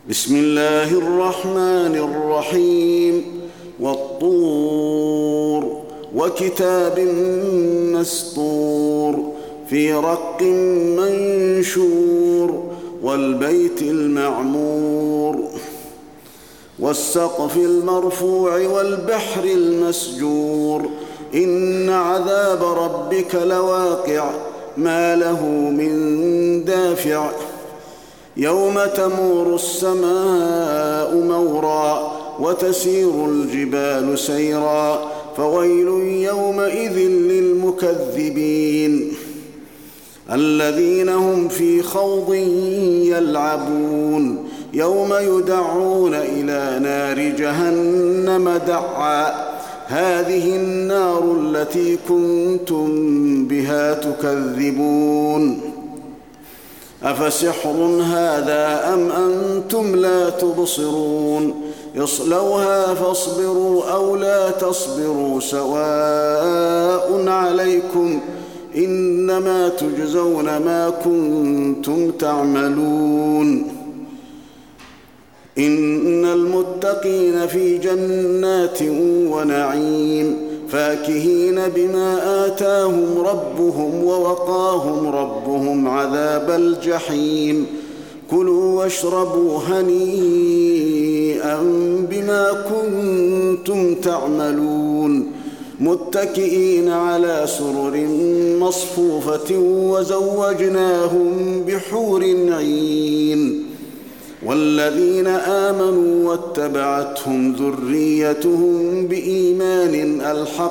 بسم الله الرحمن الرحيم والطور وكتاب مسطور في رق منشور والبيت المعمور والسقف المرفوع والبحر المسجور إن عذاب ربك لواقع ما له من دافع يوم تمور السماء مورا وتسير الجبال سيرا فويل يومئذ للمكذبين الذين هم في خوض يلعبون يوم يدعون إلى نار جهنم دعا هذه النار التي كنتم بها تكذبون أفسحر هذا أم أنتم لا تبصرون اصلوها فاصبروا أو لا تصبروا سواء عليكم إنما تجزون ما كنتم تعملون إن المتقين في جنات ونعيم فاكهين بما آتاهم ربهم ووقاهم ربهم عذاب الجحيم كلوا واشربوا هنيئا بما كنتم تعملون متكئين على سرر مصفوفة وزوجناهم بحور عين والذين آمنوا واتبعتهم ذريتهم بإيمان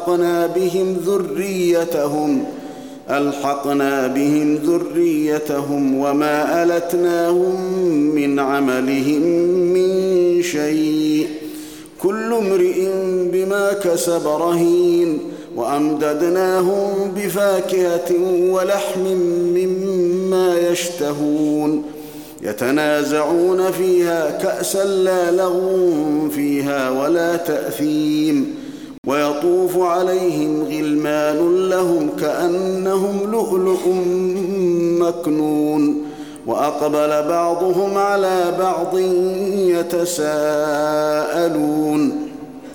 ألحقنا بهم ذريتهم وما ألتناهم من عملهم من شيء كل امرئ بما كسب رهين وأمددناهم بفاكهة ولحم مما يشتهون يتنازعون فيها كأسا لا لغو فيها ولا تأثيم ويطوف عليهم غلمان لهم كأنهم لؤلؤ مكنون وأقبل بعضهم على بعض يتساءلون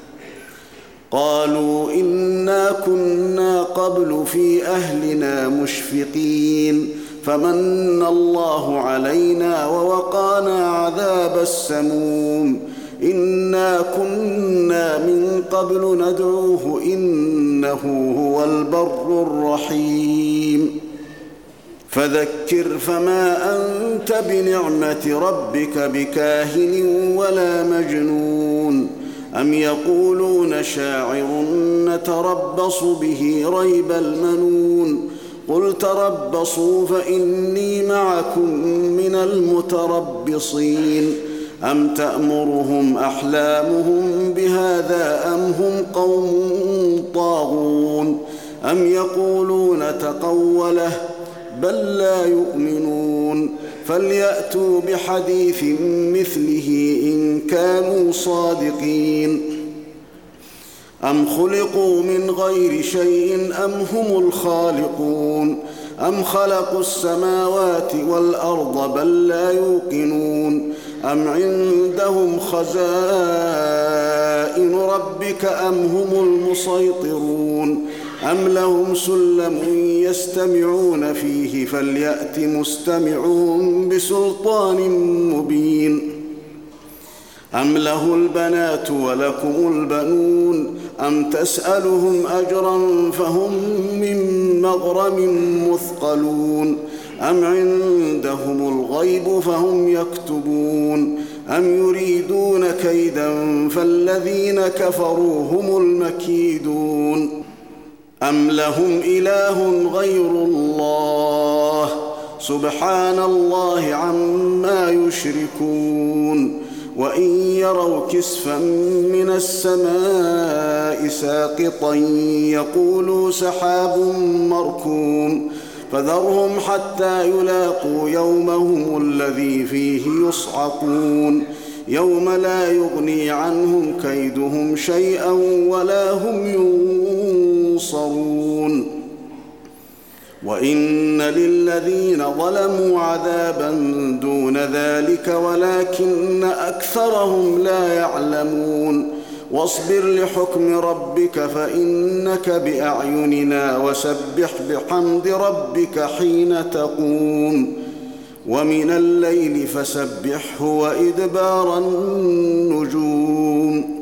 قالوا إنا كنا قبل في أهلنا مشفقين فمن الله علينا ووقانا عذاب السموم إنا كنا من قبل ندعوه إنه هو البر الرحيم فذكر فما أنت بنعمة ربك بكاهن ولا مجنون أم يقولون شاعر نتربص به ريب المنون قل تربصوا فإني معكم من المتربصين أم تأمرهم أحلامهم بهذا أم هم قوم طاغون أم يقولون تقوله بل لا يؤمنون فليأتوا بحديث مثله إن كانوا صادقين أم خلقوا من غير شيء أم هم الخالقون أم خلقوا السماوات والأرض بل لا يوقنون أم عندهم خزائن ربك أم هم المسيطرون أم لهم سلم يستمعون فيه فليأت مستمعون بسلطان مبين أم له البنات ولكم البنون أم تسألهم أجرا فهم من مغرم مثقلون أم عندهم الغيب فهم يكتبون أم يريدون كيدا فالذين كفروا هم المكيدون أم لهم إله غير الله سبحان الله عما يشركون وإن يروا كسفا من السماء ساقطا يقولوا سحاب مركوم فذرهم حتى يلاقوا يومهم الذي فيه يصعقون يوم لا يغني عنهم كيدهم شيئا ولا هم ينصرون وإن للذين ظلموا عذابا دون ذلك ولكن أكثرهم لا يعلمون واصبر لحكم ربك فإنك بأعيننا وسبح بحمد ربك حين تقوم ومن الليل فسبحه وإدبار النجوم